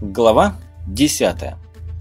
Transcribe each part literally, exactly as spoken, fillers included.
Глава десятая.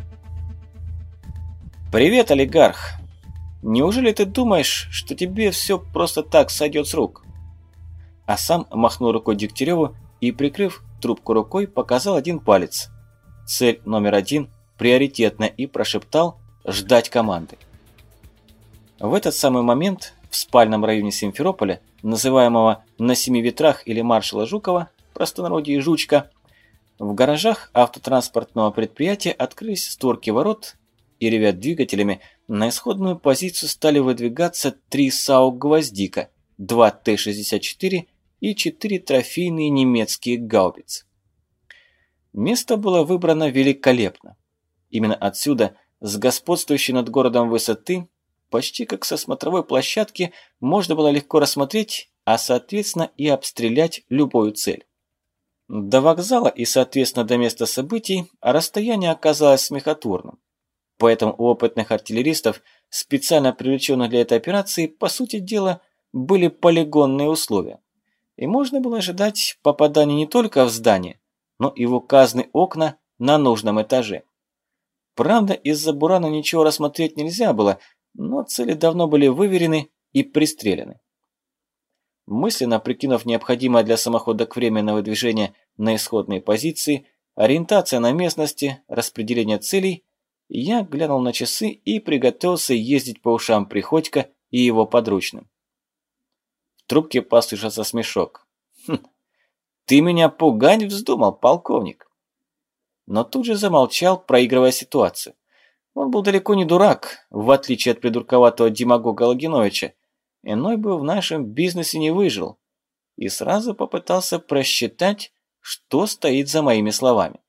«Привет, олигарх! Неужели ты думаешь, что тебе все просто так сойдет с рук?» А сам махнул рукой Дегтяреву и, прикрыв трубку рукой, показал один палец. Цель номер один приоритетная, и прошептал «ждать команды». В этот самый момент в спальном районе Симферополя, называемого «На семи ветрах» или маршала Жукова, простонародье Жучка, в гаражах автотранспортного предприятия открылись створки ворот, и, ревя двигателями, на исходную позицию стали выдвигаться три САУ «Гвоздика», два Т шестьдесят четыре и четыре трофейные немецкие гаубицы. Место было выбрано великолепно. Именно отсюда, с господствующей над городом высоты, почти как со смотровой площадки, можно было легко рассмотреть, а соответственно и обстрелять любую цель. До вокзала и, соответственно, до места событий расстояние оказалось смехотворным. Поэтому у опытных артиллеристов, специально привлеченных для этой операции, по сути дела, были полигонные условия. И можно было ожидать попадания не только в здание, но и в указанные окна на нужном этаже. Правда, из-за бурана ничего рассмотреть нельзя было, но цели давно были выверены и пристреляны. Мысленно прикинув необходимое для самоходок время на выдвижение на исходные позиции, ориентация на местности, распределение целей, я глянул на часы и приготовился ездить по ушам Приходько и его подручным. В трубке послышался смешок. «Хм, ты меня пугать вздумал, полковник?» Но тут же замолчал, проигрывая ситуацию. Он был далеко не дурак, в отличие от придурковатого демагога Логиновича. Иной бы в нашем бизнесе не выжил. И сразу попытался просчитать, что стоит за моими словами.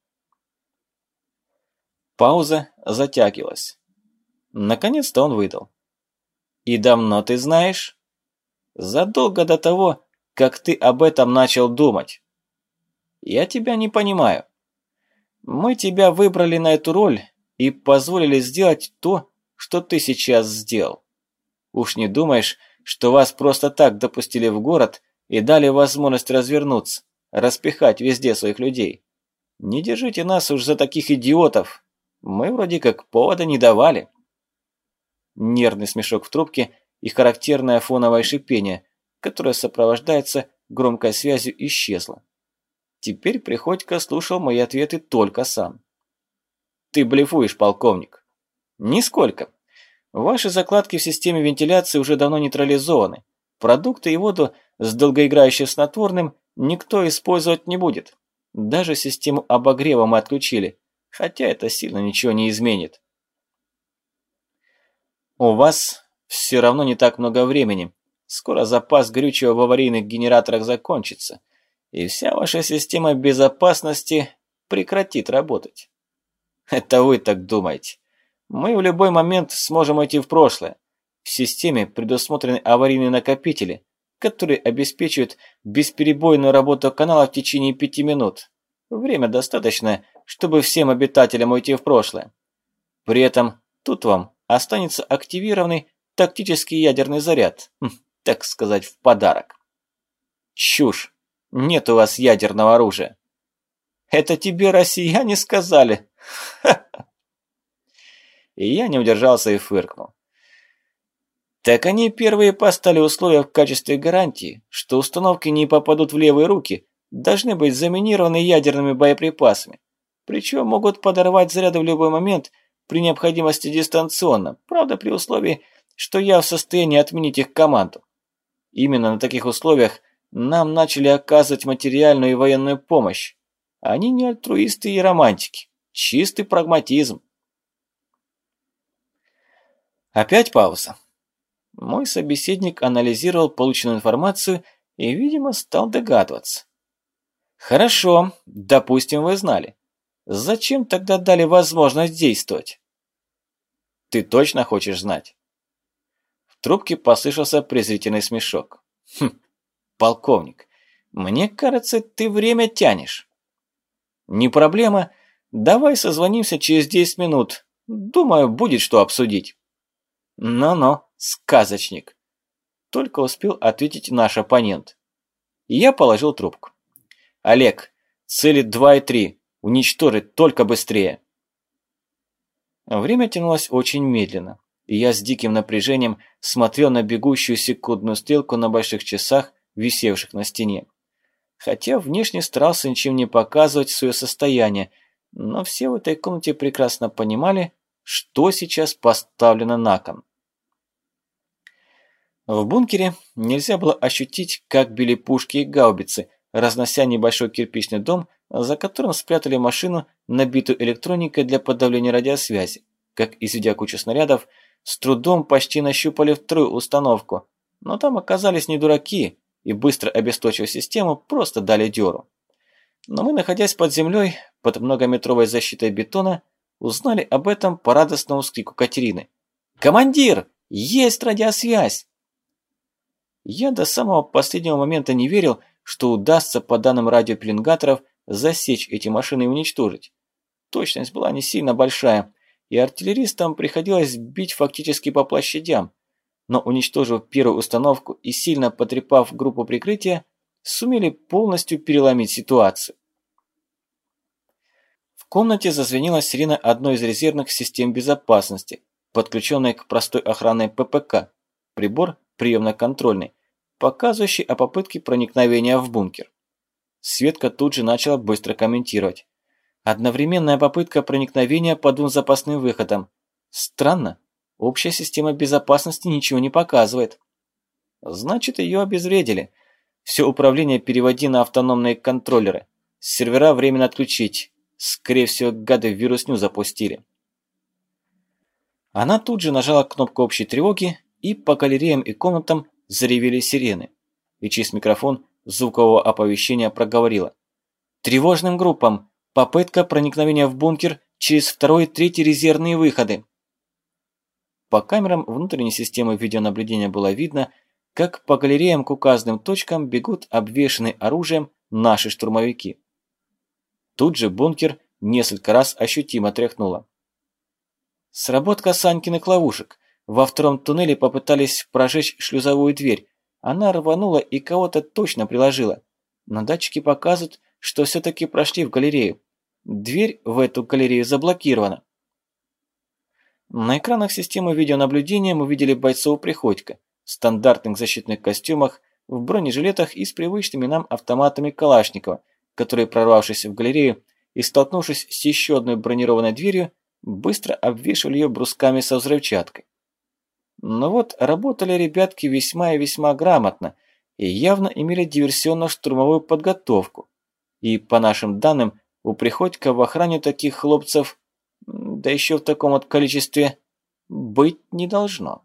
Пауза затягивалась. Наконец-то он выдал. «И давно ты знаешь?» «Задолго до того, как ты об этом начал думать». «Я тебя не понимаю. Мы тебя выбрали на эту роль и позволили сделать то, что ты сейчас сделал. Уж не думаешь, что вас просто так допустили в город и дали возможность развернуться, распихать везде своих людей? Не держите нас уж за таких идиотов. Мы вроде как повода не давали». Нервный смешок в трубке и характерное фоновое шипение, которое сопровождается громкой связью, исчезло. Теперь Приходько слушал мои ответы только сам. «Ты блефуешь, полковник». «Нисколько. Ваши закладки в системе вентиляции уже давно нейтрализованы. Продукты и воду с долгоиграющим снотворным никто использовать не будет. Даже систему обогрева мы отключили, хотя это сильно ничего не изменит». «У вас все равно не так много времени. Скоро запас горючего в аварийных генераторах закончится, и вся ваша система безопасности прекратит работать». «Это вы так думаете. Мы в любой момент сможем уйти в прошлое. В системе предусмотрены аварийные накопители, которые обеспечивают бесперебойную работу канала в течение пяти минут. Время достаточно, чтобы всем обитателям уйти в прошлое. При этом тут вам останется активированный тактический ядерный заряд, так сказать, в подарок». «Чушь! Нет у вас ядерного оружия». «Это тебе россияне сказали?» Ха-ха. И я не удержался и фыркнул. «Так они первые поставили условия в качестве гарантии, что установки не попадут в левые руки, должны быть заминированы ядерными боеприпасами. Причем могут подорвать заряды в любой момент, при необходимости дистанционно, правда при условии, что я в состоянии отменить их команду. Именно на таких условиях нам начали оказывать материальную и военную помощь. Они не альтруисты и романтики, чистый прагматизм». Опять пауза. Мой собеседник анализировал полученную информацию и, видимо, стал догадываться. «Хорошо, допустим, вы знали. Зачем тогда дали возможность действовать?» «Ты точно хочешь знать?» В трубке послышался презрительный смешок. «Хм, полковник, мне кажется, ты время тянешь». «Не проблема. Давай созвонимся через десять минут. Думаю, будет что обсудить». «Ну-ну, сказочник», – только успел ответить наш оппонент. И я положил трубку. «Олег, цели два и три. Уничтожить только быстрее!» Время тянулось очень медленно, и я с диким напряжением смотрел на бегущую секундную стрелку на больших часах, висевших на стене. Хотя внешне старался ничем не показывать свое состояние, но все в этой комнате прекрасно понимали, что сейчас поставлено на кон. В бункере нельзя было ощутить, как били пушки и гаубицы, разнося небольшой кирпичный дом, за которым спрятали машину, набитую электроникой для подавления радиосвязи. Как, изведя кучу снарядов, с трудом почти нащупали вторую установку, но там оказались не дураки и, быстро обесточив систему, просто дали дёру. Но мы, находясь под землей, под многометровой защитой бетона, узнали об этом по радостному скрику Катерины. «Командир! Есть радиосвязь!» Я до самого последнего момента не верил, что удастся по данным радиопеленгаторов засечь эти машины и уничтожить. Точность была не сильно большая, и артиллеристам приходилось бить фактически по площадям, но уничтожив первую установку и сильно потрепав группу прикрытия, сумели полностью переломить ситуацию. В комнате зазвенела сирена одной из резервных систем безопасности, подключенной к простой охранной ППК, прибор приемно-контрольный, показывающий о попытке проникновения в бункер. Светка тут же начала быстро комментировать. Одновременная попытка проникновения по двум запасным выходам. Странно, общая система безопасности ничего не показывает. Значит, ее обезвредили. Все управление переводи на автономные контроллеры. Сервера временно отключить. Скорее всего, гады вирусню запустили. Она тут же нажала кнопку общей тревоги, и по галереям и комнатам заревели сирены. И через микрофон звукового оповещения проговорила. «Тревожным группам! Попытка проникновения в бункер через второй и третий резервные выходы!» По камерам внутренней системы видеонаблюдения было видно, как по галереям к указанным точкам бегут обвешанные оружием наши штурмовики. Тут же бункер несколько раз ощутимо тряхнуло. Сработка Санькиных ловушек. Во втором туннеле попытались прожечь шлюзовую дверь. Она рванула и кого-то точно приложила. Но датчики показывают, что все-таки прошли в галерею. Дверь в эту галерею заблокирована. На экранах системы видеонаблюдения мы видели бойцов Приходько в стандартных защитных костюмах, в бронежилетах и с привычными нам автоматами Калашникова, которые, прорвавшись в галерею и столкнувшись с еще одной бронированной дверью, быстро обвешивали ее брусками со взрывчаткой. Но вот работали ребятки весьма и весьма грамотно и явно имели диверсионно-штурмовую подготовку. И, по нашим данным, у Приходько в охране таких хлопцев, да еще в таком вот количестве, быть не должно.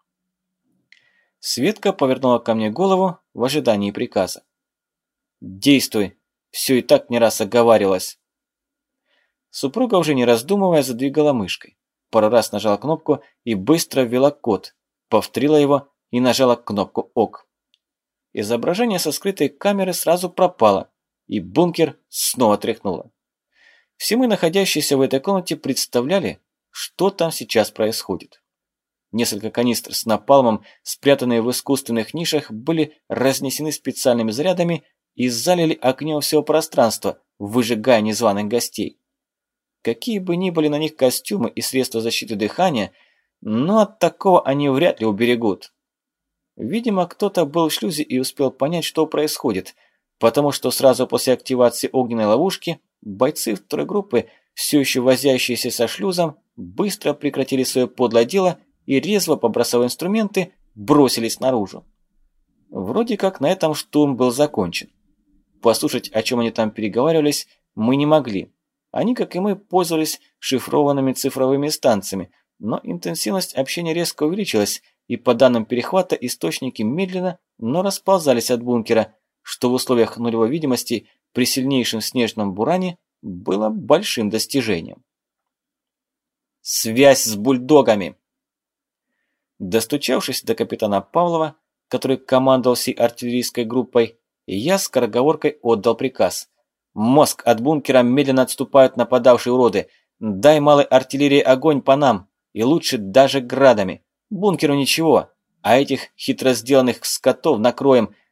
Светка повернула ко мне голову в ожидании приказа. «Действуй, все и так не раз оговаривалось». Супруга, уже не раздумывая, задвигала мышкой. Пару раз нажала кнопку и быстро ввела код, повторила его и нажала кнопку «Ок». Изображение со скрытой камеры сразу пропало, и бункер снова тряхнуло. Все мы, находящиеся в этой комнате, представляли, что там сейчас происходит. Несколько канистр с напалмом, спрятанные в искусственных нишах, были разнесены специальными зарядами и залили огнем все пространство, выжигая незваных гостей. Какие бы ни были на них костюмы и средства защиты дыхания, но от такого они вряд ли уберегут. Видимо, кто-то был в шлюзе и успел понять, что происходит, потому что сразу после активации огненной ловушки бойцы второй группы, все еще возящиеся со шлюзом, быстро прекратили свое подлое дело и, резво побросав инструменты, бросились наружу. Вроде как на этом штурм был закончен. Послушать, о чем они там переговаривались, мы не могли. Они, как и мы, пользовались шифрованными цифровыми станциями, но интенсивность общения резко увеличилась, и по данным перехвата источники медленно, но расползались от бункера, что в условиях нулевой видимости при сильнейшем снежном буране было большим достижением. «Связь с бульдогами!» Достучавшись до капитана Павлова, который командовал всей артиллерийской группой, я скороговоркой отдал приказ. «Мозг, от бункера медленно отступают нападавшие уроды. Дай малой артиллерии огонь по нам, и лучше даже градами. Бункеру ничего, а этих хитро сделанных скотов накроем.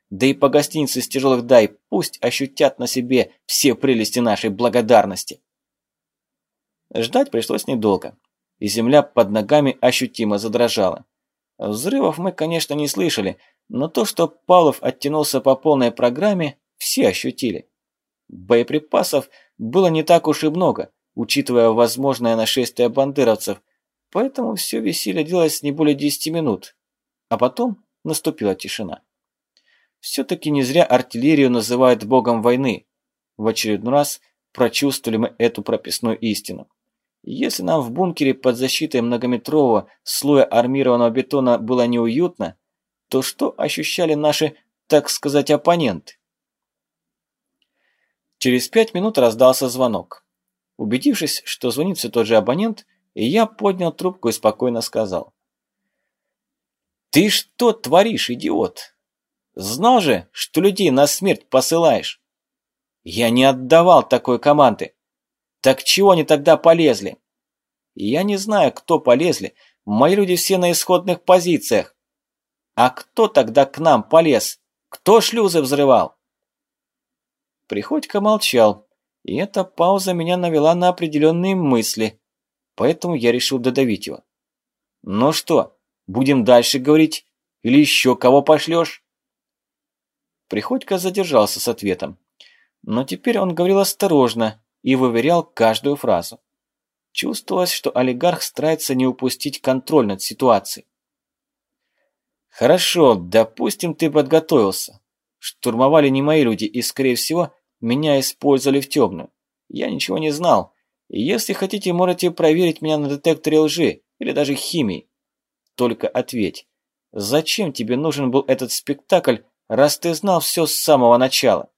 Да и по гостинице с тяжелых дай, пусть ощутят на себе все прелести нашей благодарности. Ждать пришлось недолго, и земля под ногами ощутимо задрожала. Взрывов мы, конечно, не слышали, но то, что Павлов оттянулся по полной программе, все ощутили. Боеприпасов было не так уж и много, учитывая возможное нашествие бандеровцев, поэтому все веселье длилось не более десяти минут, а потом наступила тишина. Все-таки не зря артиллерию называют богом войны. В очередной раз прочувствовали мы эту прописную истину. Если нам в бункере под защитой многометрового слоя армированного бетона было неуютно, то что ощущали наши, так сказать, оппоненты? Через пять минут раздался звонок. Убедившись, что звонит все тот же абонент, я поднял трубку и спокойно сказал: «Ты что творишь, идиот? Знал же, что людей на смерть посылаешь?» «Я не отдавал такой команды». «Так чего они тогда полезли?» «Я не знаю, кто полезли. Мои люди все на исходных позициях». «А кто тогда к нам полез? Кто шлюзы взрывал?» Приходько молчал, и эта пауза меня навела на определенные мысли, поэтому я решил додавить его. «Ну что, будем дальше говорить? Или еще кого пошлешь?» Приходько задержался с ответом, но теперь он говорил осторожно и выверял каждую фразу. Чувствовалось, что олигарх старается не упустить контроль над ситуацией. «Хорошо, допустим, ты подготовился. Штурмовали не мои люди и, скорее всего, меня использовали в темную. Я ничего не знал. И если хотите, можете проверить меня на детекторе лжи или даже химии. Только ответь, зачем тебе нужен был этот спектакль, раз ты знал все с самого начала?»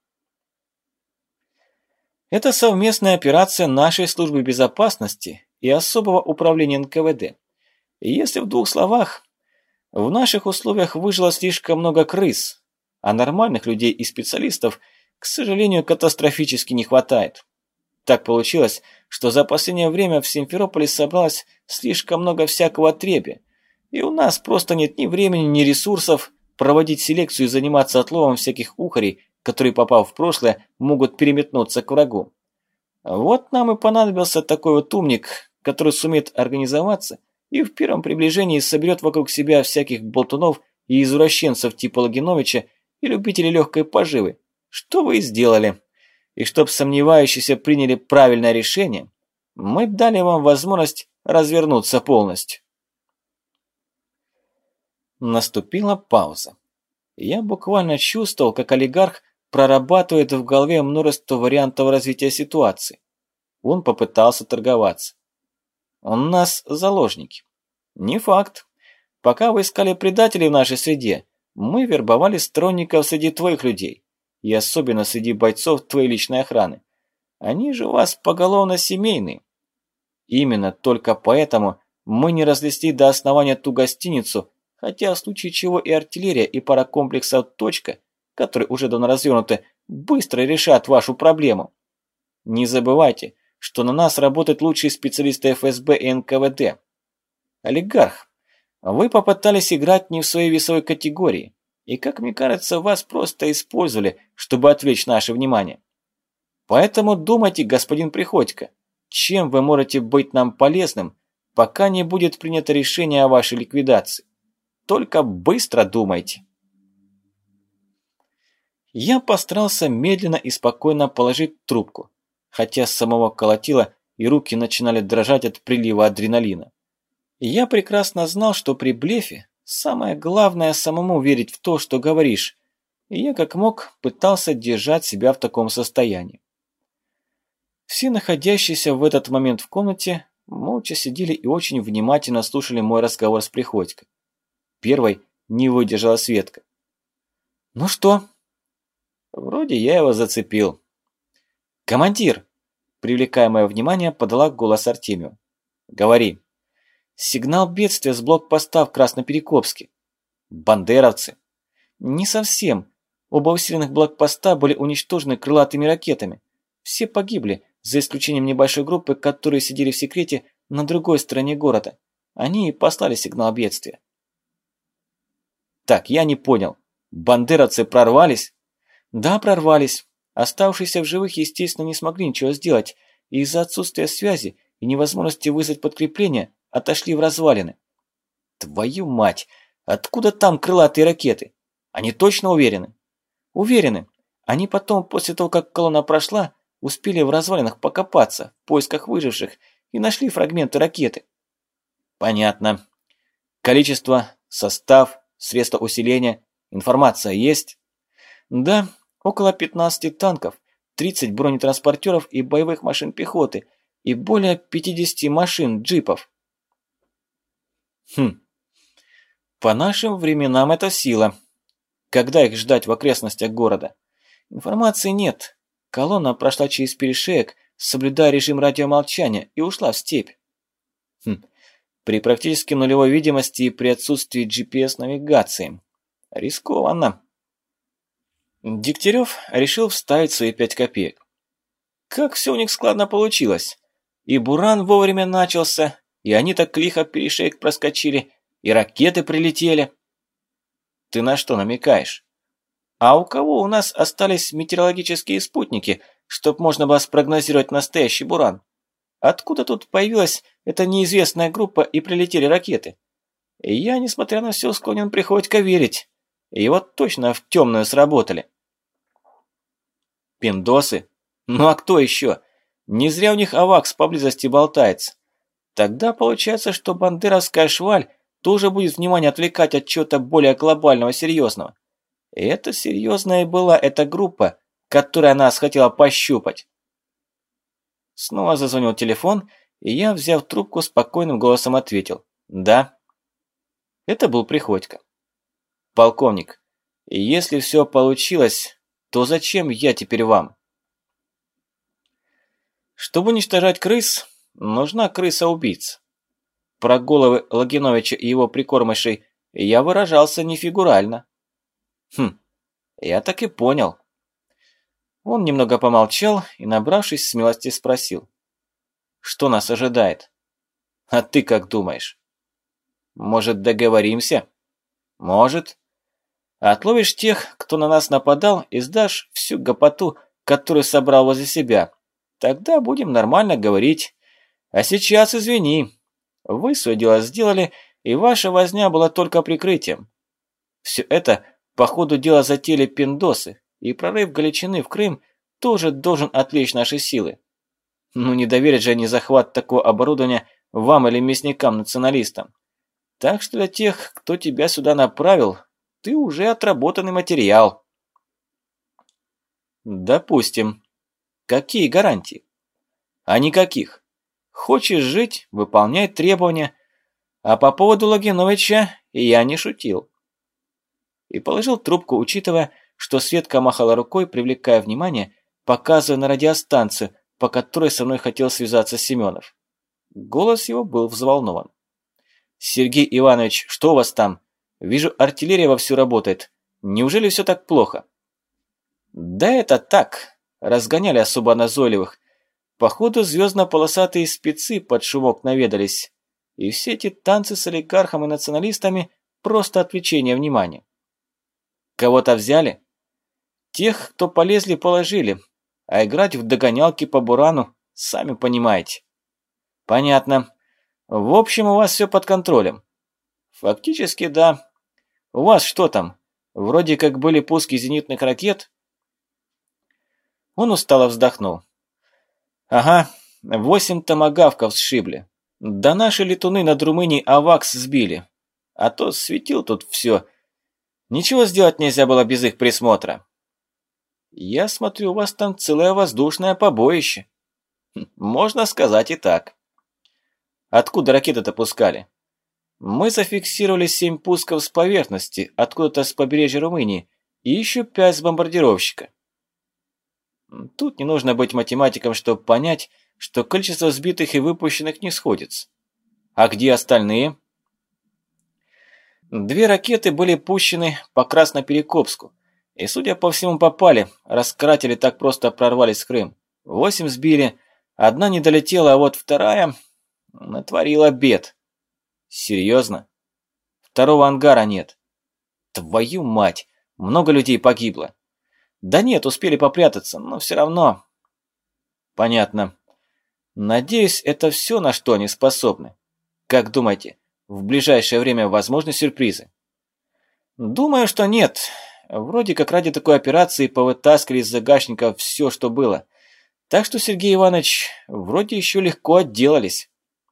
Это совместная операция нашей службы безопасности и особого управления эн ка вэ дэ. И если в двух словах, в наших условиях выжило слишком много крыс, а нормальных людей и специалистов, к сожалению, катастрофически не хватает. Так получилось, что за последнее время в Симферополе собралось слишком много всякого отребья, и у нас просто нет ни времени, ни ресурсов проводить селекцию и заниматься отловом всяких ухарей, которые, попав в прошлое, могут переметнуться к врагу. Вот нам и понадобился такой вот умник, который сумеет организоваться и в первом приближении соберет вокруг себя всяких болтунов и извращенцев типа Логиновича и любителей легкой поживы, что вы и сделали. И чтоб сомневающиеся приняли правильное решение, мы дали вам возможность развернуться полностью. Наступила пауза. Я буквально чувствовал, как олигарх прорабатывает в голове множество вариантов развития ситуации. Он попытался торговаться. У нас заложники. Не факт. Пока вы искали предателей в нашей среде, мы вербовали сторонников среди твоих людей. И особенно среди бойцов твоей личной охраны. Они же у вас поголовно семейные. Именно только поэтому мы не разнесли до основания ту гостиницу, хотя в случае чего и артиллерия, и пара комплексов «Точка», которые уже давно развернуты, быстро решат вашу проблему. Не забывайте, что на нас работают лучшие специалисты эф эс бэ и эн ка вэ дэ. Олигарх, вы попытались играть не в своей весовой категории, и, как мне кажется, вас просто использовали, чтобы отвлечь наше внимание. Поэтому думайте, господин Приходько, чем вы можете быть нам полезным, пока не будет принято решение о вашей ликвидации. Только быстро думайте. Я постарался медленно и спокойно положить трубку, хотя самого колотило и руки начинали дрожать от прилива адреналина. Я прекрасно знал, что при блефе самое главное самому верить в то, что говоришь, и я как мог пытался держать себя в таком состоянии. Все находящиеся в этот момент в комнате молча сидели и очень внимательно слушали мой разговор с Приходько. Первой не выдержала Светка. «Ну что?» «Вроде я его зацепил». «Командир!» Привлекая мое внимание, подала голос Артемию. «Говори». «Сигнал бедствия с блокпоста в Красноперекопске». «Бандеровцы». «Не совсем. Оба усиленных блокпоста были уничтожены крылатыми ракетами. Все погибли, за исключением небольшой группы, которые сидели в секрете на другой стороне города. Они и послали сигнал бедствия». «Так, я не понял. Бандеровцы прорвались? Да, прорвались. Оставшиеся в живых, естественно, не смогли ничего сделать, и из-за отсутствия связи и невозможности вызвать подкрепление отошли в развалины. Твою мать! Откуда там крылатые ракеты? Они точно уверены? Уверены. Они потом, после того, как колонна прошла, успели в развалинах покопаться в поисках выживших и нашли фрагменты ракеты. Понятно. Количество, состав, средства усиления, информация есть? Да, около пятнадцати танков, тридцать бронетранспортеров и боевых машин пехоты и более пятидесяти машин джипов. Хм. По нашим временам это сила. Когда их ждать в окрестностях города? Информации нет. Колонна прошла через перешеек, соблюдая режим радиомолчания, и ушла в степь. Хм. При практически нулевой видимости и при отсутствии джи пи эс-навигации. Рискованно. Дегтярев решил вставить свои пять копеек. Как все у них складно получилось. И буран вовремя начался, и они так лихо перешеек проскочили, и ракеты прилетели. Ты на что намекаешь? А у кого у нас остались метеорологические спутники, чтоб можно было спрогнозировать настоящий буран? Откуда тут появилась эта неизвестная группа и прилетели ракеты? И я, несмотря на все, склонен Приходько верить. И вот точно в темную сработали. Пиндосы? Ну а кто еще? Не зря у них авакс поблизости болтается. Тогда получается, что бандеровская шваль тоже будет внимание отвлекать от чего-то более глобального, серьезного. И это серьезная и была эта группа, которая нас хотела пощупать. Снова зазвонил телефон, и я, взяв трубку, спокойным голосом ответил: «Да». Это был Приходько. «Полковник, если все получилось, то зачем я теперь вам?» «Чтобы уничтожать крыс, нужна крыса-убийца. Про головы Логиновича и его прикормышей я выражался нефигурально». «Хм, я так и понял». Он немного помолчал и, набравшись смелости, спросил: «Что нас ожидает?» «А ты как думаешь?» «Может, договоримся?» «Может. Отловишь тех, кто на нас нападал, и сдашь всю гопоту, которую собрал возле себя. Тогда будем нормально говорить. А сейчас извини. Вы свое дело сделали, и ваша возня была только прикрытием. Все это, по ходу дела, затеяли пиндосы, и прорыв Галичины в Крым тоже должен отвлечь наши силы. Ну не доверят же они захват такого оборудования вам или мясникам-националистам. Так что для тех, кто тебя сюда направил, ты уже отработанный материал». «Допустим. Какие гарантии?» «А никаких. Хочешь жить – выполняй требования. А по поводу Логиновича я не шутил». И положил трубку, учитывая, что Светка махала рукой, привлекая внимание, показывая на радиостанцию, по которой со мной хотел связаться Семенов. Голос его был взволнован. «Сергей Иванович, что у вас там? Вижу, артиллерия вовсю работает. Неужели все так плохо?» «Да это так. Разгоняли особо назойливых. Походу, звездно-полосатые спецы под шумок наведались. И все эти танцы с олигархом и националистами – просто отвлечение внимания». «Кого-то взяли?» «Тех, кто полезли, положили. А играть в догонялки по бурану, сами понимаете». «Понятно. В общем, у вас все под контролем». «Фактически, да. У вас что там? Вроде как были пуски зенитных ракет?» Он устало вздохнул. «Ага, восемь томагавков сшибли. Да наши летуны над Румынией авакс сбили. А то светил тут все. Ничего сделать нельзя было без их присмотра». «Я смотрю, у вас там целое воздушное побоище». «Можно сказать и так». «Откуда ракеты-то пускали?» «Мы зафиксировали семь пусков с поверхности, откуда-то с побережья Румынии, и еще пять с бомбардировщика». Тут не нужно быть математиком, чтобы понять, что количество сбитых и выпущенных не сходится. «А где остальные?» Две ракеты были пущены по Красноперекопску, и, судя по всему, попали, раз каратели так просто прорвались в Крым. Восемь сбили, одна не долетела, а вот вторая натворила бед. «Серьезно? Второго ангара нет». «Твою мать! Много людей погибло. Да нет, успели попрятаться, но все равно. Понятно. Надеюсь, это все, на что они способны. Как думаете, в ближайшее время возможны сюрпризы? Думаю, что нет. Вроде как ради такой операции повытаскивали из загашника все, что было. Так что, Сергей Иванович, вроде еще легко отделались.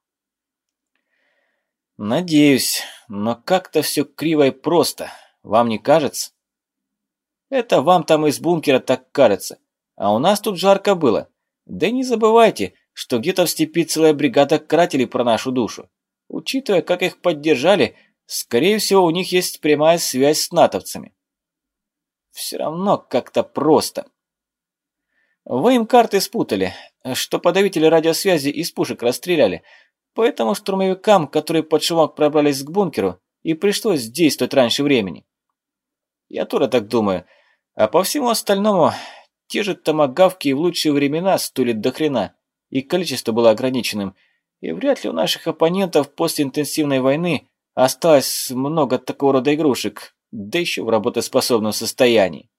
Надеюсь, но как-то все криво и просто. Вам не кажется? Это вам там из бункера так кажется. А у нас тут жарко было. Да и не забывайте, что где-то в степи целая бригада карателей про нашу душу. Учитывая, как их поддержали, скорее всего, у них есть прямая связь с натовцами. Все равно как-то просто. Вы им карты спутали, что подавители радиосвязи из пушек расстреляли, поэтому штурмовикам, которые под шумок пробрались к бункеру, и пришлось действовать раньше времени. Я тоже так думаю. А по всему остальному, те же томагавки и в лучшие времена стоили до хрена, и количество было ограниченным, и вряд ли у наших оппонентов после интенсивной войны осталось много такого рода игрушек, да еще в работоспособном состоянии.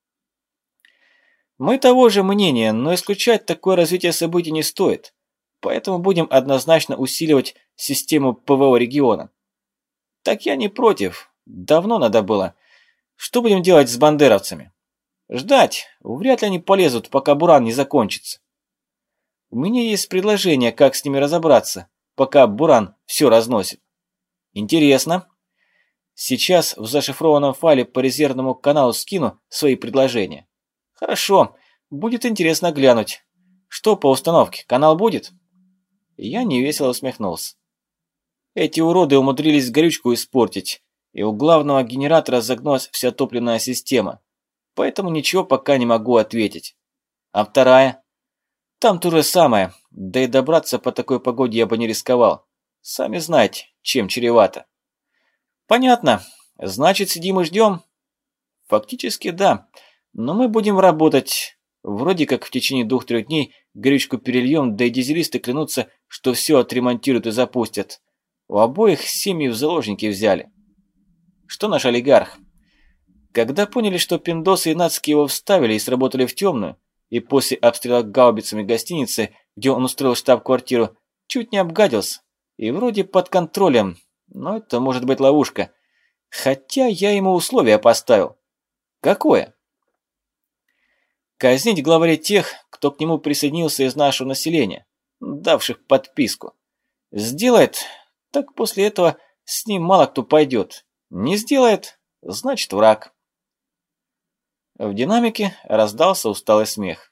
Мы того же мнения, но исключать такое развитие событий не стоит, поэтому будем однозначно усиливать систему ПВО региона. Так я не против, давно надо было. Что будем делать с бандеровцами? Ждать, вряд ли они полезут, пока буран не закончится. У меня есть предложение, как с ними разобраться, пока буран все разносит. Интересно. Сейчас в зашифрованном файле по резервному каналу скину свои предложения. Хорошо, будет интересно глянуть. Что по установке, канал будет? Я невесело усмехнулся. Эти уроды умудрились горючку испортить, и у главного генератора загнулась вся топливная система. Поэтому ничего пока не могу ответить. А вторая? Там то же самое, да и добраться по такой погоде я бы не рисковал. Сами знаете, чем чревато. Понятно. Значит, сидим и ждем? Фактически да, но мы будем работать. Вроде как в течение двух-трех дней горючку перельем, да и дизелисты клянутся, что все отремонтируют и запустят. У обоих семьи в заложники взяли. Что наш олигарх? Когда поняли, что пиндосы и нацики его вставили и сработали в темную, и после обстрела гаубицами гостиницы, где он устроил штаб-квартиру, чуть не обгадился. И вроде под контролем, но это может быть ловушка. Хотя я ему условия поставил. Какое? Казнить главарей тех, кто к нему присоединился из нашего населения, давших подписку. Сделает, так после этого с ним мало кто пойдет. Не сделает, значит враг. В динамике раздался усталый смех.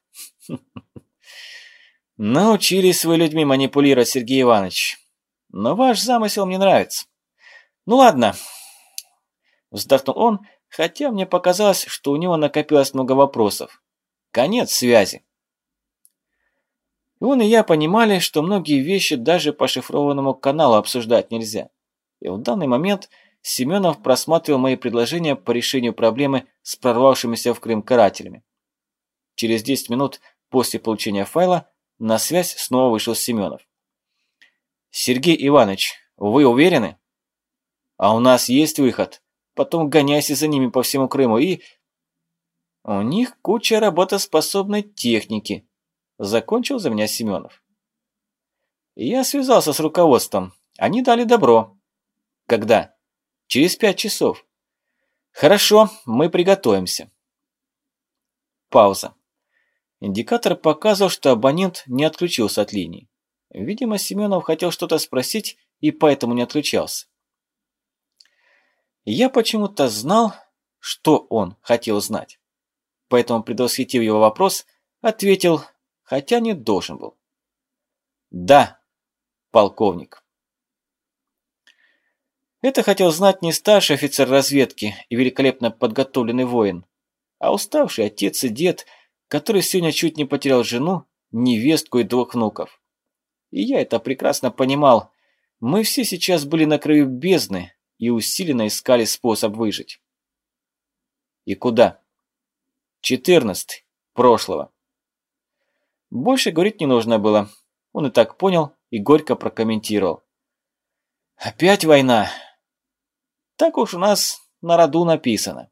Научились вы людьми манипулировать, Сергей Иванович. Но ваш замысел мне нравится. Ну ладно. Вздохнул он, хотя мне показалось, что у него накопилось много вопросов. Конец связи. И он и я понимали, что многие вещи даже по шифрованному каналу обсуждать нельзя. И в данный момент Семенов просматривал мои предложения по решению проблемы с прорвавшимися в Крым карателями. Через десять минут после получения файла на связь снова вышел Семенов. «Сергей Иванович, вы уверены?» «А у нас есть выход. Потом гоняйся за ними по всему Крыму и...» «У них куча работоспособной техники», – закончил за меня Семенов. Я связался с руководством. Они дали добро. Когда? Через пять часов. Хорошо, мы приготовимся. Пауза. Индикатор показывал, что абонент не отключился от линии. Видимо, Семенов хотел что-то спросить и поэтому не отключался. Я почему-то знал, что он хотел знать. Поэтому, предвосхитив его вопрос, ответил, хотя не должен был. Да, полковник. Это хотел знать не старший офицер разведки и великолепно подготовленный воин, а уставший отец и дед, который сегодня чуть не потерял жену, невестку и двух внуков. И я это прекрасно понимал. Мы все сейчас были на краю бездны и усиленно искали способ выжить. И куда? четырнадцатый. Прошлого. Больше говорить не нужно было. Он и так понял и горько прокомментировал. Опять война. Так уж у нас на роду написано.